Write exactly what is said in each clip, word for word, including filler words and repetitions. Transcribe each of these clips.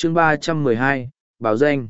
chương ba trăm mười hai, báo danh.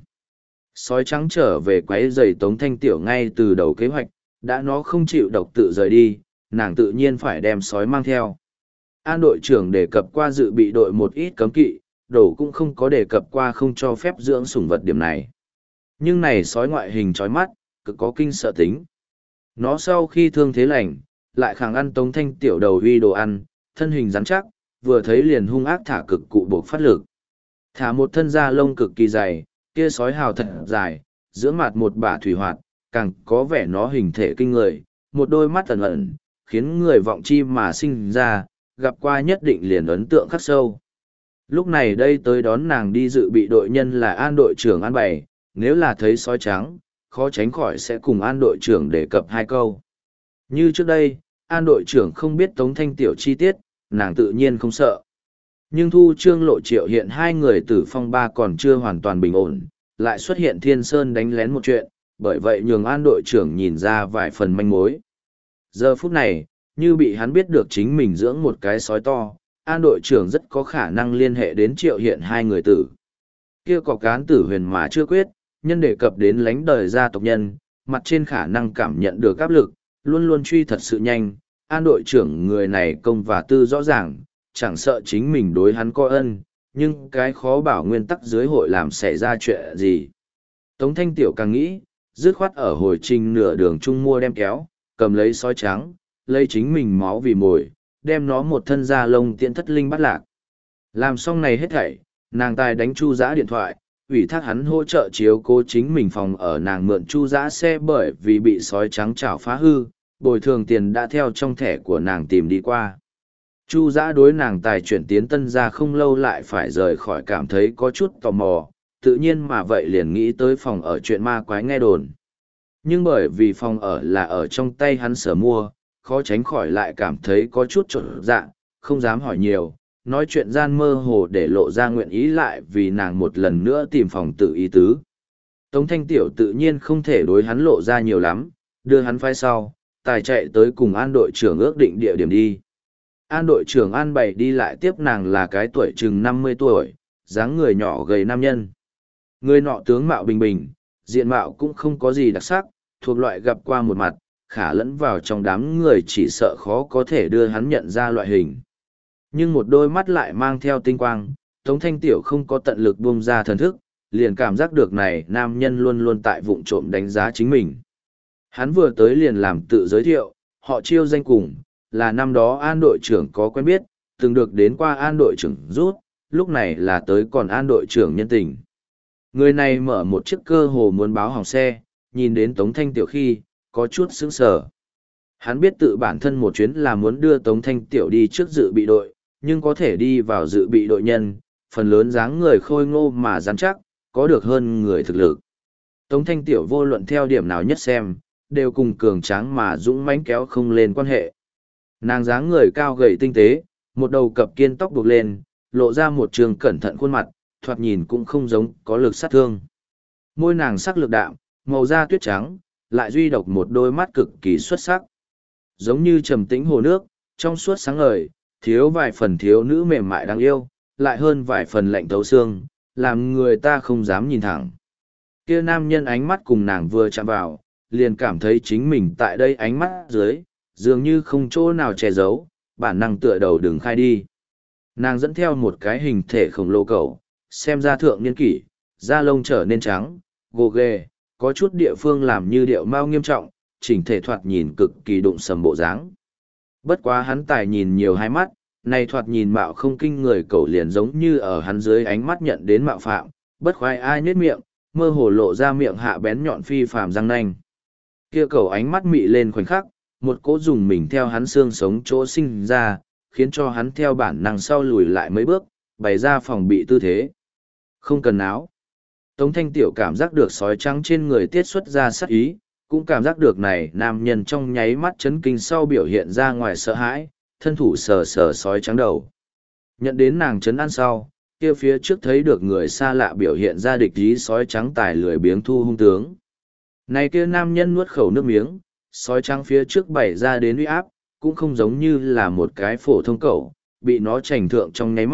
Sói trắng trở về quấy rầy Tống Thanh Tiểu ngay từ đầu kế hoạch, đã nó không chịu độc tự rời đi, nàng tự nhiên phải đem sói mang theo. An đội trưởng đề cập qua dự bị đội một ít cấm kỵ, đổ cũng không có đề cập qua không cho phép dưỡng sủng vật điểm này. Nhưng này sói ngoại hình chói mắt, cực có kinh sợ tính. Nó sau khi thương thế lành, lại kháng ăn Tống Thanh Tiểu đầu uy đồ ăn, thân hình rắn chắc, vừa thấy liền hung ác thả cực cụ buộc phát lực. Thả một thân da lông cực kỳ dày, kia sói hào thật dài, giữa mặt một bả thủy hoạt, càng có vẻ nó hình thể kinh người, một đôi mắt ẩn ẩn, khiến người vọng chi mà sinh ra, gặp qua nhất định liền ấn tượng khắc sâu. Lúc này đây tới đón nàng đi dự bị đội nhân là An đội trưởng An Bày, nếu là thấy sói trắng, khó tránh khỏi sẽ cùng An đội trưởng đề cập hai câu. Như trước đây, An đội trưởng không biết Tống Thanh Tiểu chi tiết, nàng tự nhiên không sợ. Nhưng Thu Trương Lộ Triệu hiện hai người tử phong ba còn chưa hoàn toàn bình ổn, lại xuất hiện Thiên Sơn đánh lén một chuyện, bởi vậy nhường An đội trưởng nhìn ra vài phần manh mối. Giờ phút này, như bị hắn biết được chính mình dưỡng một cái sói to, An đội trưởng rất có khả năng liên hệ đến Triệu hiện hai người tử. Kia có cán tử huyền mà chưa quyết, nhân đề cập đến lánh đời gia tộc nhân, mặt trên khả năng cảm nhận được áp lực, luôn luôn truy thật sự nhanh. An đội trưởng người này công và tư rõ ràng, chẳng sợ chính mình đối hắn có ân, nhưng cái khó bảo nguyên tắc dưới hội làm xảy ra chuyện gì. Tống Thanh Tiểu càng nghĩ, dứt khoát ở hồi trình nửa đường chung mua đem kéo, cầm lấy sói trắng, lấy chính mình máu vì mồi, đem nó một thân da lông tiện thất linh bắt lạc. Làm xong này hết thảy, nàng tài đánh Chu Giã điện thoại, ủy thác hắn hỗ trợ chiếu cố chính mình phòng ở, nàng mượn Chu Giã xe bởi vì bị sói trắng chảo phá hư, bồi thường tiền đã theo trong thẻ của nàng tìm đi qua. Chu Giã đối nàng tài chuyển tiến Tân Gia không lâu lại phải rời khỏi, cảm thấy có chút tò mò, tự nhiên mà vậy liền nghĩ tới phòng ở chuyện ma quái nghe đồn. Nhưng bởi vì phòng ở là ở trong tay hắn sở mua, khó tránh khỏi lại cảm thấy có chút trộn dạ, không dám hỏi nhiều, nói chuyện gian mơ hồ để lộ ra nguyện ý lại vì nàng một lần nữa tìm phòng tự ý tứ. Tống Thanh Tiểu tự nhiên không thể đối hắn lộ ra nhiều lắm, đưa hắn phái sau, tài chạy tới cùng An đội trưởng ước định địa điểm đi. An đội trưởng An Bày đi lại tiếp nàng là cái tuổi chừng năm mươi tuổi, dáng người nhỏ gầy nam nhân. Người nọ tướng mạo bình bình, diện mạo cũng không có gì đặc sắc, thuộc loại gặp qua một mặt, khả lẫn vào trong đám người chỉ sợ khó có thể đưa hắn nhận ra loại hình. Nhưng một đôi mắt lại mang theo tinh quang, Tống Thanh Tiểu không có tận lực buông ra thần thức, liền cảm giác được này nam nhân luôn luôn tại vụng trộm đánh giá chính mình. Hắn vừa tới liền làm tự giới thiệu, họ Chiêu danh cùng, là năm đó An đội trưởng có quen biết, từng được đến qua An đội trưởng rút, lúc này là tới còn An đội trưởng nhân tình. Người này mở một chiếc cơ hồ muốn báo hỏng xe, nhìn đến Tống Thanh Tiểu khi, có chút sững sờ. Hắn biết tự bản thân một chuyến là muốn đưa Tống Thanh Tiểu đi trước dự bị đội, nhưng có thể đi vào dự bị đội nhân, phần lớn dáng người khôi ngô mà rắn chắc, có được hơn người thực lực. Tống Thanh Tiểu vô luận theo điểm nào nhất xem, đều cùng cường tráng mà dũng mãnh kéo không lên quan hệ. Nàng dáng người cao gầy tinh tế, một đầu cặp kiên tóc buộc lên, lộ ra một trường cẩn thận khuôn mặt, thoạt nhìn cũng không giống có lực sát thương. Môi nàng sắc lực đạm, màu da tuyết trắng, lại duy độc một đôi mắt cực kỳ xuất sắc. Giống như trầm tĩnh hồ nước, trong suốt sáng ngời, thiếu vài phần thiếu nữ mềm mại đáng yêu, lại hơn vài phần lạnh thấu xương, làm người ta không dám nhìn thẳng. Kia nam nhân ánh mắt cùng nàng vừa chạm vào, liền cảm thấy chính mình tại đây ánh mắt dưới, dường như không chỗ nào che giấu, bản năng tựa đầu đừng khai đi. Nàng dẫn theo một cái hình thể khổng lồ cầu, xem ra thượng niên kỷ, da lông trở nên trắng, gồ ghề, có chút địa phương làm như điệu mao nghiêm trọng, chỉnh thể thoạt nhìn cực kỳ đụng sầm bộ dáng. Bất quá hắn tài nhìn nhiều hai mắt, này thoạt nhìn mạo không kinh người cầu liền giống như ở hắn dưới ánh mắt nhận đến mạo phạm, bất khoái ai nhếch miệng, mơ hồ lộ ra miệng hạ bén nhọn phi phàm răng nanh. Kia cầu ánh mắt mị lên khoảnh khắc, một cỗ dùng mình theo hắn xương sống chỗ sinh ra, khiến cho hắn theo bản năng sau lùi lại mấy bước, bày ra phòng bị tư thế. Không cần áo. Tống Thanh Tiểu cảm giác được sói trắng trên người tiết xuất ra sát ý, cũng cảm giác được này nam nhân trong nháy mắt chấn kinh sau biểu hiện ra ngoài sợ hãi, thân thủ sờ sờ sói trắng đầu. Nhận đến nàng chấn an sau, kia phía trước thấy được người xa lạ biểu hiện ra địch ý, sói trắng tài lười biếng thu hung tướng. Này kia nam nhân nuốt khẩu nước miếng, sói trắng phía trước bày ra đến uy áp, cũng không giống như là một cái phổ thông cẩu, bị nó chành thượng trong nháy mắt,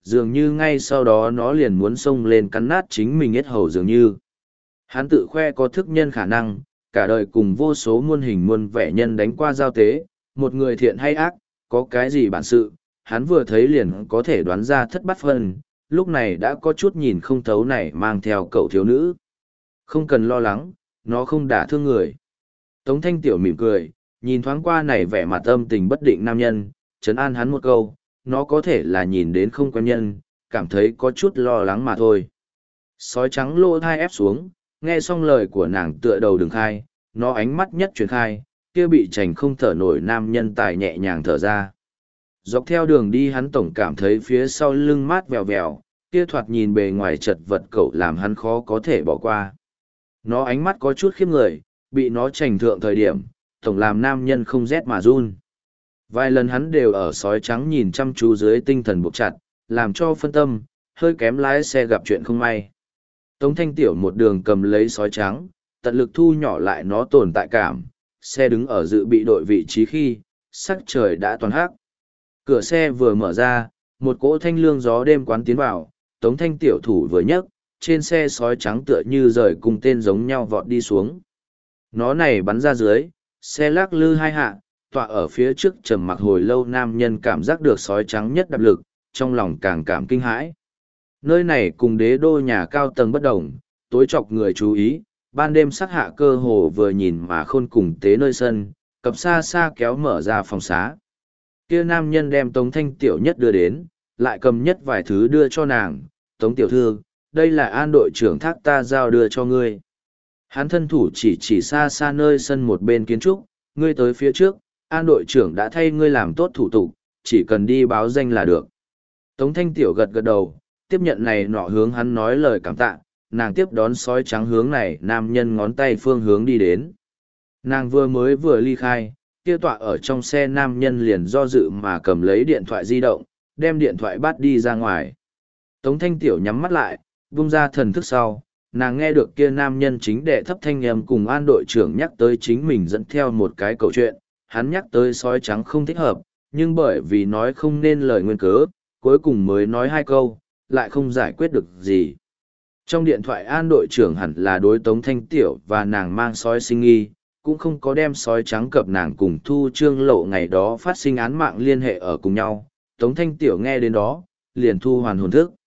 dường như ngay sau đó nó liền muốn xông lên cắn nát chính mình yết hầu dường như. Hắn tự khoe có thức nhân khả năng, cả đời cùng vô số muôn hình muôn vẻ nhân đánh qua giao tế, một người thiện hay ác, có cái gì bản sự, hắn vừa thấy liền có thể đoán ra thất bát phân, lúc này đã có chút nhìn không thấu này mang theo cậu thiếu nữ. Không cần lo lắng, nó không đả thương người. Tống Thanh Tiểu mỉm cười, nhìn thoáng qua này vẻ mặt âm tình bất định nam nhân, trấn an hắn một câu, nó có thể là nhìn đến không quen nhân, cảm thấy có chút lo lắng mà thôi. Sói trắng lỗ thai ép xuống, nghe xong lời của nàng tựa đầu đừng khai, nó ánh mắt nhất chuyển khai, kia bị chành không thở nổi nam nhân tài nhẹ nhàng thở ra. Dọc theo đường đi hắn tổng cảm thấy phía sau lưng mát vèo vèo, kia thoạt nhìn bề ngoài chật vật cậu làm hắn khó có thể bỏ qua. Nó ánh mắt có chút khiếp người, bị nó chành thượng thời điểm, tổng làm nam nhân không rét mà run. Vài lần hắn đều ở sói trắng nhìn chăm chú dưới tinh thần buộc chặt, làm cho phân tâm, hơi kém lái xe gặp chuyện không may. Tống Thanh Tiểu một đường cầm lấy sói trắng, tận lực thu nhỏ lại nó tồn tại cảm, xe đứng ở dự bị đội vị trí khi, sắc trời đã toàn hắc. Cửa xe vừa mở ra, một cỗ thanh lương gió đêm quán tiến vào, Tống Thanh Tiểu thủ vừa nhấc, trên xe sói trắng tựa như rời cùng tên giống nhau vọt đi xuống. Nó này bắn ra dưới, xe lắc lư hai hạ, tọa ở phía trước trầm mặc hồi lâu nam nhân cảm giác được sói trắng nhất đạp lực, trong lòng càng cảm kinh hãi. Nơi này cùng đế đô nhà cao tầng bất đồng, tối chọc người chú ý, ban đêm sắc hạ cơ hồ vừa nhìn mà khôn cùng tế nơi sân, cặp xa xa kéo mở ra phòng xá. Kia nam nhân đem Tống Thanh Tiểu nhất đưa đến, lại cầm nhất vài thứ đưa cho nàng, Tống Tiểu Thư, đây là an đội trưởng thác ta giao đưa cho ngươi. Hắn thân thủ chỉ chỉ xa xa nơi sân một bên kiến trúc, ngươi tới phía trước, an đội trưởng đã thay ngươi làm tốt thủ tục, chỉ cần đi báo danh là được. Tống Thanh Tiểu gật gật đầu, tiếp nhận này nọ hướng hắn nói lời cảm tạ, nàng tiếp đón sói trắng hướng này nam nhân ngón tay phương hướng đi đến. Nàng vừa mới vừa ly khai, kia tọa ở trong xe nam nhân liền do dự mà cầm lấy điện thoại di động, đem điện thoại bắt đi ra ngoài. Tống Thanh Tiểu nhắm mắt lại, vung ra thần thức sau, nàng nghe được kia nam nhân chính đệ thấp thanh âm cùng an đội trưởng nhắc tới chính mình dẫn theo một cái câu chuyện, hắn nhắc tới sói trắng không thích hợp, nhưng bởi vì nói không nên lời nguyên cớ, cuối cùng mới nói hai câu, lại không giải quyết được gì. Trong điện thoại an đội trưởng hẳn là đối Tống Thanh Tiểu và nàng mang sói sinh nghi, cũng không có đem sói trắng cập nàng cùng Thu Trương Lộ ngày đó phát sinh án mạng liên hệ ở cùng nhau. Tống Thanh Tiểu nghe đến đó, liền thu hoàn hồn thức.